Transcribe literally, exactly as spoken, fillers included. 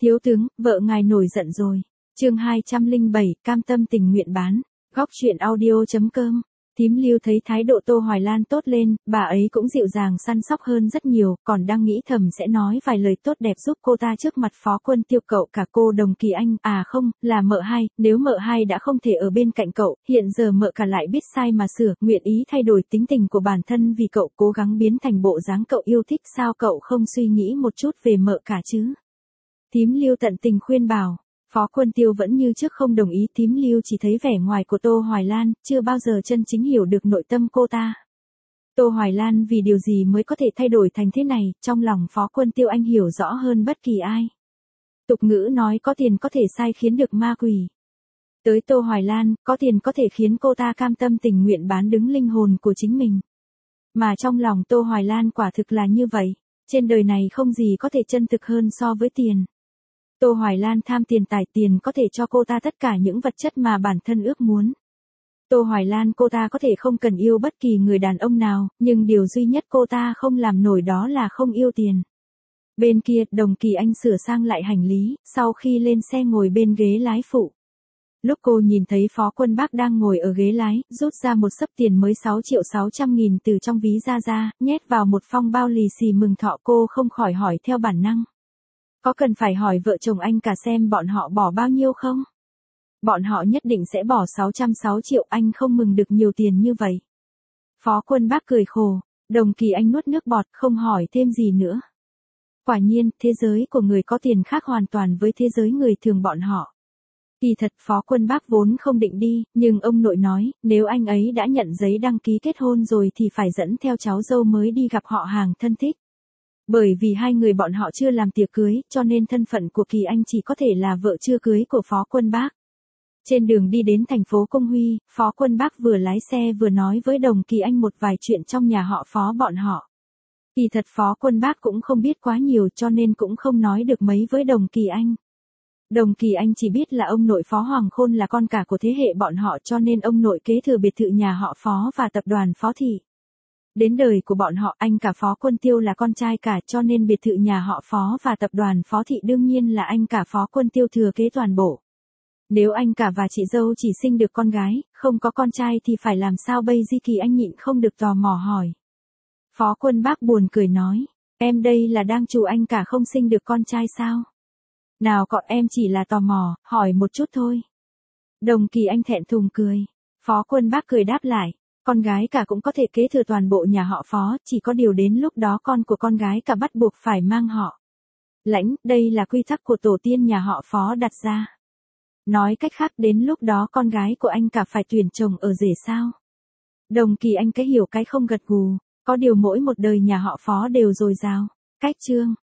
Thiếu tướng, vợ ngài nổi giận rồi. Chương hai trăm lẻ bảy, cam tâm tình nguyện bán. Góc truyện audio chấm com. Thím Lưu thấy thái độ Tô Hoài Lan tốt lên, bà ấy cũng dịu dàng săn sóc hơn rất nhiều, còn đang nghĩ thầm sẽ nói vài lời tốt đẹp giúp cô ta trước mặt Phó Quân Tiêu cậu cả cô Đồng Kỳ Anh, à không, là mợ hai, nếu mợ hai đã không thể ở bên cạnh cậu, hiện giờ mợ cả lại biết sai mà sửa, nguyện ý thay đổi tính tình của bản thân vì cậu cố gắng biến thành bộ dáng cậu yêu thích, sao cậu không suy nghĩ một chút về mợ cả chứ? Thím Lưu tận tình khuyên bảo. Phó Quân Tiêu vẫn như trước không đồng ý, thím Lưu chỉ thấy vẻ ngoài của Tô Hoài Lan, chưa bao giờ chân chính hiểu được nội tâm cô ta. Tô Hoài Lan vì điều gì mới có thể thay đổi thành thế này, trong lòng Phó Quân Tiêu anh hiểu rõ hơn bất kỳ ai. Tục ngữ nói có tiền có thể sai khiến được ma quỷ. Tới Tô Hoài Lan, có tiền có thể khiến cô ta cam tâm tình nguyện bán đứng linh hồn của chính mình. Mà trong lòng Tô Hoài Lan quả thực là như vậy, trên đời này không gì có thể chân thực hơn so với tiền. Tô Hoài Lan tham tiền tài, tiền có thể cho cô ta tất cả những vật chất mà bản thân ước muốn. Tô Hoài Lan cô ta có thể không cần yêu bất kỳ người đàn ông nào, nhưng điều duy nhất cô ta không làm nổi đó là không yêu tiền. Bên kia, Đồng Kỳ Anh sửa sang lại hành lý, sau khi lên xe ngồi bên ghế lái phụ. Lúc cô nhìn thấy Phó Quân Bác đang ngồi ở ghế lái, rút ra một xấp tiền mới sáu triệu sáu trăm nghìn từ trong ví ra ra, nhét vào một phong bao lì xì mừng thọ, cô không khỏi hỏi theo bản năng. Có cần phải hỏi vợ chồng anh cả xem bọn họ bỏ bao nhiêu không? Bọn họ nhất định sẽ bỏ sáu trăm sáu triệu, anh không mừng được nhiều tiền như vậy. Phó Quân Bác cười khổ, Đồng Kỳ Anh nuốt nước bọt, không hỏi thêm gì nữa. Quả nhiên, thế giới của người có tiền khác hoàn toàn với thế giới người thường bọn họ. Kỳ thật Phó Quân Bác vốn không định đi, nhưng ông nội nói, nếu anh ấy đã nhận giấy đăng ký kết hôn rồi thì phải dẫn theo cháu dâu mới đi gặp họ hàng thân thích. Bởi vì hai người bọn họ chưa làm tiệc cưới, cho nên thân phận của Kỳ Anh chỉ có thể là vợ chưa cưới của Phó Quân Bác. Trên đường đi đến thành phố Công Huy, Phó Quân Bác vừa lái xe vừa nói với Đồng Kỳ Anh một vài chuyện trong nhà họ Phó bọn họ. Kỳ thật Phó Quân Bác cũng không biết quá nhiều cho nên cũng không nói được mấy với Đồng Kỳ Anh. Đồng Kỳ Anh chỉ biết là ông nội Phó Hoàng Khôn là con cả của thế hệ bọn họ cho nên ông nội kế thừa biệt thự nhà họ Phó và tập đoàn Phó Thị. Đến đời của bọn họ, anh cả Phó Quân Tiêu là con trai cả cho nên biệt thự nhà họ Phó và tập đoàn Phó Thị đương nhiên là anh cả Phó Quân Tiêu thừa kế toàn bộ. Nếu anh cả và chị dâu chỉ sinh được con gái, không có con trai thì phải làm sao bây? Di Kỳ Anh nhịn không được tò mò hỏi. Phó Quân Bác buồn cười nói, em đây là đang chù anh cả không sinh được con trai sao? Nào cọ, em chỉ là tò mò, hỏi một chút thôi. Đồng Kỳ Anh thẹn thùng cười. Phó Quân Bác cười đáp lại. Con gái cả cũng có thể kế thừa toàn bộ nhà họ Phó, chỉ có điều đến lúc đó con của con gái cả bắt buộc phải mang họ Lãnh, đây là quy tắc của tổ tiên nhà họ Phó đặt ra. Nói cách khác đến lúc đó con gái của anh cả phải tuyển chồng ở rể sao? Đồng Kỳ Anh cái hiểu cái không gật gù, có điều mỗi một đời nhà họ Phó đều dồi dào. Cách chương